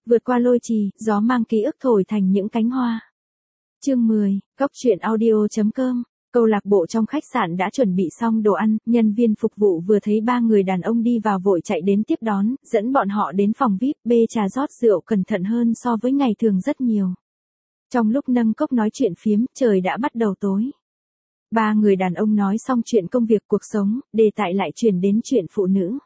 Vượt qua lôi trì, gió mang ký ức thổi thành những cánh hoa. Chương 10, Góc truyện audio.com. Câu lạc bộ trong khách sạn đã chuẩn bị xong đồ ăn, nhân viên phục vụ vừa thấy ba người đàn ông đi vào vội chạy đến tiếp đón, dẫn bọn họ đến phòng VIP, bê trà rót rượu cẩn thận hơn so với ngày thường rất nhiều. Trong lúc nâng cốc nói chuyện phiếm, trời đã bắt đầu tối. Ba người đàn ông nói xong chuyện công việc cuộc sống, đề tài lại chuyển đến chuyện phụ nữ.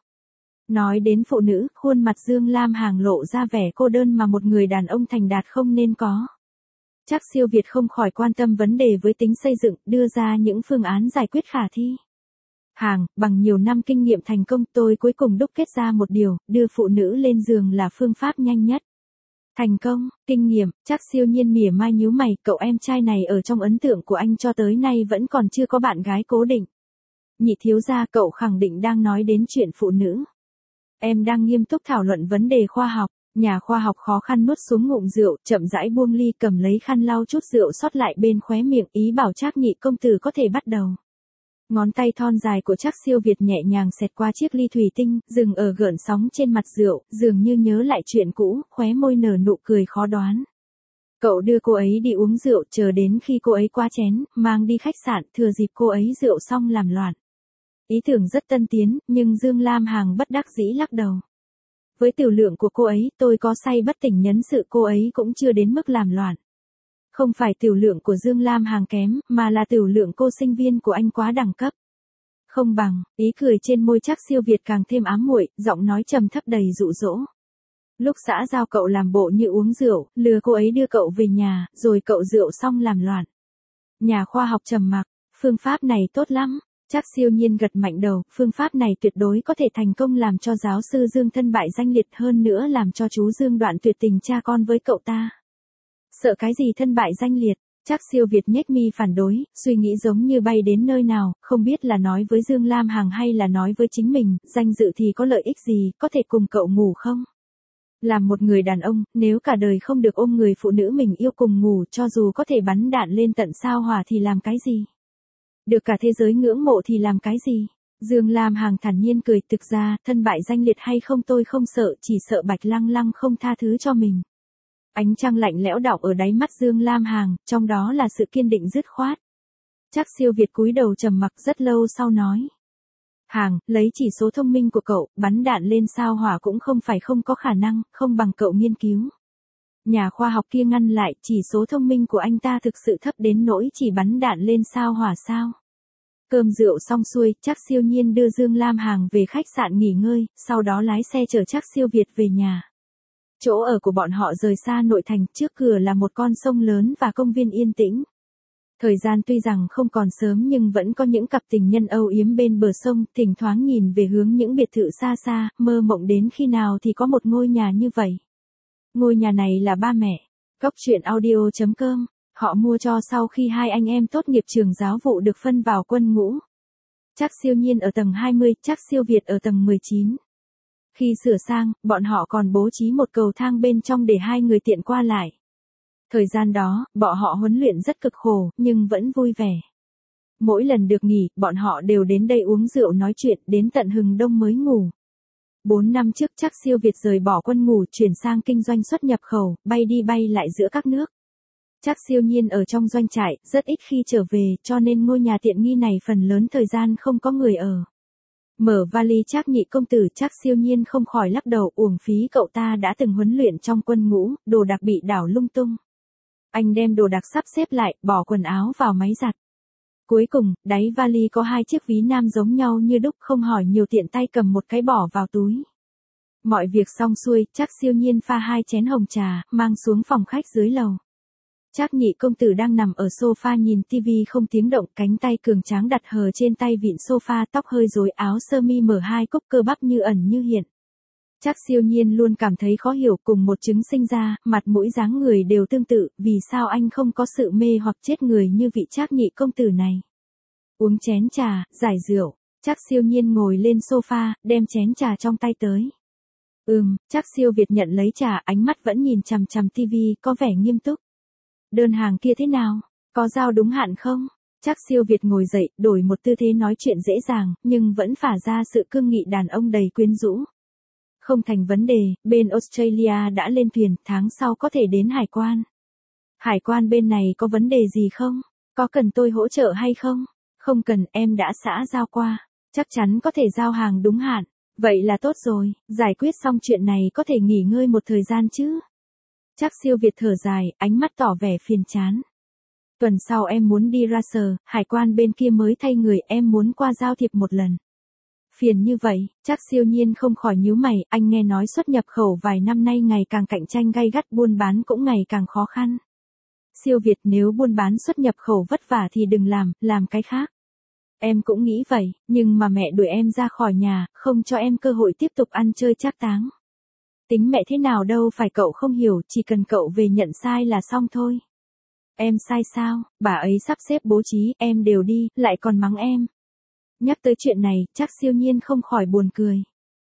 Nói đến phụ nữ, khuôn mặt Dương Lam Hằng lộ ra vẻ cô đơn mà một người đàn ông thành đạt không nên có. Trác Siêu Việt không khỏi quan tâm vấn đề với tính xây dựng, đưa ra những phương án giải quyết khả thi. Hằng, bằng nhiều năm kinh nghiệm thành công tôi cuối cùng đúc kết ra một điều, đưa phụ nữ lên giường là phương pháp nhanh nhất. Thành công, kinh nghiệm, Trác Siêu Nhiên mỉa mai nhíu mày, cậu em trai này ở trong ấn tượng của anh cho tới nay vẫn còn chưa có bạn gái cố định. Nhị thiếu gia, cậu khẳng định đang nói đến chuyện phụ nữ. Em đang nghiêm túc thảo luận vấn đề khoa học. Nhà khoa học khó khăn nuốt xuống ngụm rượu, chậm rãi buông ly, cầm lấy khăn lau chút rượu sót lại bên khóe miệng, ý bảo Trác Nhị công tử có thể bắt đầu. Ngón tay thon dài của Trác Siêu Việt nhẹ nhàng xẹt qua chiếc ly thủy tinh, dừng ở gợn sóng trên mặt rượu, dường như nhớ lại chuyện cũ, khóe môi nở nụ cười khó đoán. Cậu đưa cô ấy đi uống rượu, chờ đến khi cô ấy qua chén, mang đi khách sạn, thừa dịp cô ấy rượu xong làm loạn. Ý tưởng rất tân tiến, nhưng Dương Lam Hằng bất đắc dĩ lắc đầu. Với tiểu lượng của cô ấy, tôi có say bất tỉnh nhân sự cô ấy cũng chưa đến mức làm loạn. Không phải tiểu lượng của Dương Lam Hằng kém, mà là tiểu lượng cô sinh viên của anh quá đẳng cấp. Không bằng, ý cười trên môi Trác Siêu Việt càng thêm ám muội, giọng nói trầm thấp đầy dụ dỗ. Lúc xã giao cậu làm bộ như uống rượu, lừa cô ấy đưa cậu về nhà, rồi cậu rượu xong làm loạn. Nhà khoa học trầm mặc, phương pháp này tốt lắm. Trác Siêu Nhiên gật mạnh đầu, phương pháp này tuyệt đối có thể thành công làm cho giáo sư Dương thân bại danh liệt, hơn nữa làm cho chú Dương đoạn tuyệt tình cha con với cậu ta. Sợ cái gì thân bại danh liệt? Trác Siêu Việt nhếch mi phản đối, suy nghĩ giống như bay đến nơi nào, không biết là nói với Dương Lam Hằng hay là nói với chính mình, danh dự thì có lợi ích gì, có thể cùng cậu ngủ không? Làm một người đàn ông, nếu cả đời không được ôm người phụ nữ mình yêu cùng ngủ, cho dù có thể bắn đạn lên tận sao hỏa thì làm cái gì? Được cả thế giới ngưỡng mộ thì làm cái gì? Dương Lam Hằng thản nhiên cười, thực ra, thân bại danh liệt hay không tôi không sợ, chỉ sợ Bạch Lăng Lăng không tha thứ cho mình. Ánh trăng lạnh lẽo đọng ở đáy mắt Dương Lam Hằng, trong đó là sự kiên định dứt khoát. Trác Siêu Việt cúi đầu trầm mặc rất lâu sau nói. Hằng, lấy chỉ số thông minh của cậu, bắn đạn lên sao hỏa cũng không phải không có khả năng, không bằng cậu nghiên cứu. Nhà khoa học kia ngăn lại, chỉ số thông minh của anh ta thực sự thấp đến nỗi chỉ bắn đạn lên sao hỏa sao. Cơm rượu xong xuôi, Trác Siêu Nhiên đưa Dương Lam Hằng về khách sạn nghỉ ngơi, sau đó lái xe chở Trác Siêu Việt về nhà. Chỗ ở của bọn họ rời xa nội thành, trước cửa là một con sông lớn và công viên yên tĩnh. Thời gian tuy rằng không còn sớm nhưng vẫn có những cặp tình nhân âu yếm bên bờ sông, thỉnh thoảng nhìn về hướng những biệt thự xa xa, mơ mộng đến khi nào thì có một ngôi nhà như vậy. Ngôi nhà này là ba mẹ. Góc truyện audio.com. Họ mua cho sau khi hai anh em tốt nghiệp trường giáo vụ được phân vào quân ngũ. Trác Siêu Nhiên ở tầng 20, Trác Siêu Việt ở tầng 19. Khi sửa sang, bọn họ còn bố trí một cầu thang bên trong để hai người tiện qua lại. Thời gian đó, bọn họ huấn luyện rất cực khổ, nhưng vẫn vui vẻ. Mỗi lần được nghỉ, bọn họ đều đến đây uống rượu nói chuyện, đến tận hừng đông mới ngủ. 4 năm trước Trác Siêu Việt rời bỏ quân ngũ, chuyển sang kinh doanh xuất nhập khẩu, bay đi bay lại giữa các nước. Trác Siêu Nhiên ở trong doanh trại, rất ít khi trở về, cho nên ngôi nhà tiện nghi này phần lớn thời gian không có người ở. Mở vali Trác Nhị công tử, Trác Siêu Nhiên không khỏi lắc đầu, uổng phí cậu ta đã từng huấn luyện trong quân ngũ, đồ đạc bị đảo lung tung. Anh đem đồ đạc sắp xếp lại, bỏ quần áo vào máy giặt. Cuối cùng, đáy vali có hai chiếc ví nam giống nhau như đúc, không hỏi nhiều tiện tay cầm một cái bỏ vào túi. Mọi việc xong xuôi, Trác Siêu Nhiên pha 2 chén hồng trà, mang xuống phòng khách dưới lầu. Trác Nhị công tử đang nằm ở sofa nhìn tivi không tiếng động, cánh tay cường tráng đặt hờ trên tay vịn sofa, tóc hơi rối, áo sơ mi mở 2 cúc cơ bắp như ẩn như hiện. Trác Siêu Nhiên luôn cảm thấy khó hiểu, cùng một trứng sinh ra, mặt mũi dáng người đều tương tự, vì sao anh không có sự mê hoặc chết người như vị Trác Nhị công tử này. Uống chén trà, giải rượu, Trác Siêu Nhiên ngồi lên sofa, đem chén trà trong tay tới. Trác Siêu Việt nhận lấy trà, ánh mắt vẫn nhìn chằm chằm tivi, có vẻ nghiêm túc. Đơn hàng kia thế nào? Có giao đúng hạn không? Trác Siêu Việt ngồi dậy, đổi một tư thế nói chuyện dễ dàng, nhưng vẫn phả ra sự cương nghị đàn ông đầy quyến rũ. Không thành vấn đề, bên Australia đã lên thuyền, tháng sau có thể đến hải quan. Hải quan bên này có vấn đề gì không? Có cần tôi hỗ trợ hay không? Không cần, em đã xã giao qua. Chắc chắn có thể giao hàng đúng hạn. Vậy là tốt rồi, giải quyết xong chuyện này có thể nghỉ ngơi một thời gian chứ. Chắc siêu Việt thở dài, ánh mắt tỏ vẻ phiền chán. Tuần sau em muốn đi ra sở, hải quan bên kia mới thay người, em muốn qua giao thiệp một lần. Phiền như vậy, chắc siêu nhiên không khỏi nhíu mày, anh nghe nói xuất nhập khẩu vài năm nay ngày càng cạnh tranh gay gắt, buôn bán cũng ngày càng khó khăn. Siêu Việt, nếu buôn bán xuất nhập khẩu vất vả thì đừng làm cái khác. Em cũng nghĩ vậy, nhưng mà mẹ đuổi em ra khỏi nhà, không cho em cơ hội tiếp tục ăn chơi trác táng. Tính mẹ thế nào đâu phải cậu không hiểu, chỉ cần cậu về nhận sai là xong thôi. Em sai sao, bà ấy sắp xếp bố trí, em đều đi, lại còn mắng em. Nhắc tới chuyện này, chắc siêu nhiên không khỏi buồn cười.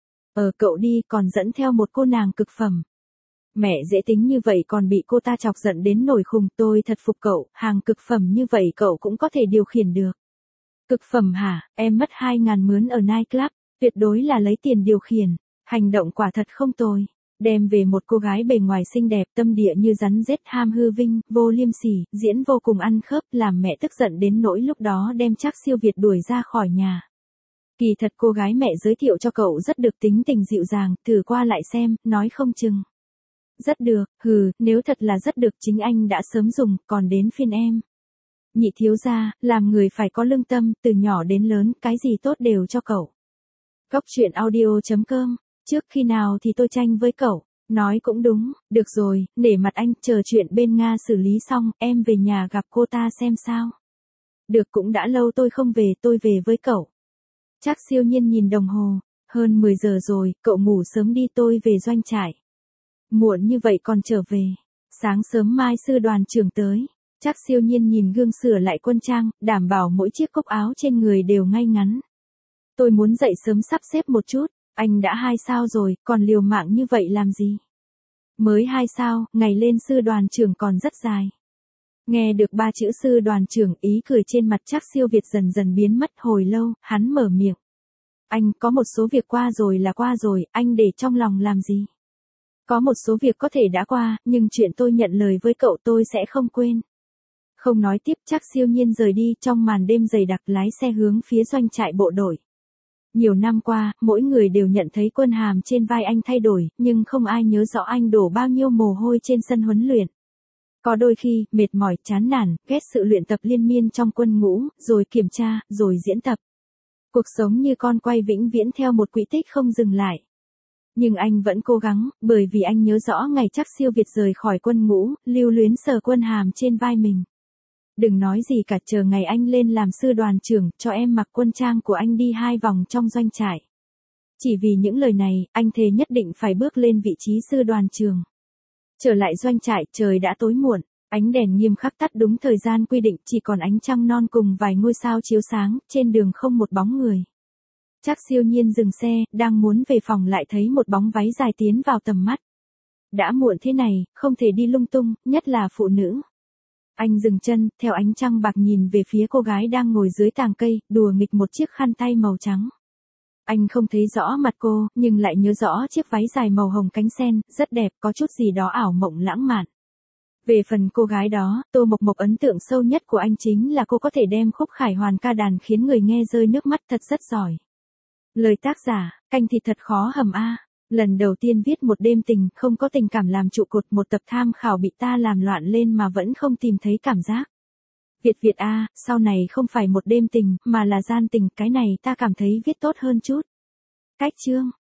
Cậu đi, còn dẫn theo một cô nàng cực phẩm. Mẹ dễ tính như vậy còn bị cô ta chọc giận đến nổi khùng, tôi thật phục cậu, hàng cực phẩm như vậy cậu cũng có thể điều khiển được. Cực phẩm hả, em mất 2.000 mướn ở nightclub, tuyệt đối là lấy tiền điều khiển. Hành động quả thật không tồi. Đem về một cô gái bề ngoài xinh đẹp, tâm địa như rắn rết, ham hư vinh, vô liêm sỉ, diễn vô cùng ăn khớp, làm mẹ tức giận đến nỗi lúc đó đem chắc siêu Việt đuổi ra khỏi nhà. Kỳ thật cô gái mẹ giới thiệu cho cậu rất được, tính tình dịu dàng, thử qua lại xem, nói không chừng. Rất được, nếu thật là rất được chính anh đã sớm dùng, còn đến phiên em. Nhị thiếu gia, làm người phải có lương tâm, từ nhỏ đến lớn, cái gì tốt đều cho cậu. Góc truyện audio.com, trước khi nào thì tôi tranh với cậu, nói cũng đúng, được rồi, nể mặt anh, chờ chuyện bên Nga xử lý xong, em về nhà gặp cô ta xem sao. Được, cũng đã lâu tôi không về, tôi về với cậu. Chắc siêu nhiên nhìn đồng hồ, hơn 10 giờ rồi, cậu ngủ sớm đi, tôi về doanh trại. Muộn như vậy còn trở về, sáng sớm mai sư đoàn trưởng tới. Chắc siêu nhiên nhìn gương sửa lại quân trang, đảm bảo mỗi chiếc cúc áo trên người đều ngay ngắn. Tôi muốn dậy sớm sắp xếp một chút, anh đã 2 sao rồi, còn liều mạng như vậy làm gì? Mới 2 sao, ngày lên sư đoàn trưởng còn rất dài. Nghe được 3 chữ sư đoàn trưởng, ý cười trên mặt chắc siêu Việt dần dần biến mất, hồi lâu, hắn mở miệng. Anh, có một số việc qua rồi là qua rồi, anh để trong lòng làm gì? Có một số việc có thể đã qua, nhưng chuyện tôi nhận lời với cậu tôi sẽ không quên. Không nói tiếp, chắc siêu nhiên rời đi, trong màn đêm dày đặc lái xe hướng phía doanh trại bộ đội. Nhiều năm qua, mỗi người đều nhận thấy quân hàm trên vai anh thay đổi, nhưng không ai nhớ rõ anh đổ bao nhiêu mồ hôi trên sân huấn luyện. Có đôi khi, mệt mỏi, chán nản, ghét sự luyện tập liên miên trong quân ngũ, rồi kiểm tra, rồi diễn tập. Cuộc sống như con quay vĩnh viễn theo một quỹ tích không dừng lại. Nhưng anh vẫn cố gắng, bởi vì anh nhớ rõ ngày chắc siêu Việt rời khỏi quân ngũ, lưu luyến sờ quân hàm trên vai mình. Đừng nói gì cả, chờ ngày anh lên làm sư đoàn trưởng, cho em mặc quân trang của anh đi 2 vòng trong doanh trại. Chỉ vì những lời này, anh thề nhất định phải bước lên vị trí sư đoàn trưởng. Trở lại doanh trại, trời đã tối muộn, ánh đèn nghiêm khắc tắt đúng thời gian quy định, chỉ còn ánh trăng non cùng vài ngôi sao chiếu sáng, trên đường không một bóng người. Chắc siêu nhiên dừng xe, đang muốn về phòng lại thấy một bóng váy dài tiến vào tầm mắt. Đã muộn thế này, không thể đi lung tung, nhất là phụ nữ. Anh dừng chân, theo ánh trăng bạc nhìn về phía cô gái đang ngồi dưới tàng cây, đùa nghịch một chiếc khăn tay màu trắng. Anh không thấy rõ mặt cô, nhưng lại nhớ rõ chiếc váy dài màu hồng cánh sen, rất đẹp, có chút gì đó ảo mộng lãng mạn. Về phần cô gái đó, Tô Mộc Mộc ấn tượng sâu nhất của anh chính là cô có thể đem khúc khải hoàn ca đàn khiến người nghe rơi nước mắt, thật rất giỏi. Lời tác giả, canh thịt thật khó hầm a. Lần đầu tiên viết một đêm tình, không có tình cảm làm trụ cột, một tập tham khảo bị ta làm loạn lên mà vẫn không tìm thấy cảm giác. Việt a, sau này không phải một đêm tình, mà là gian tình, cái này ta cảm thấy viết tốt hơn chút. Cách chương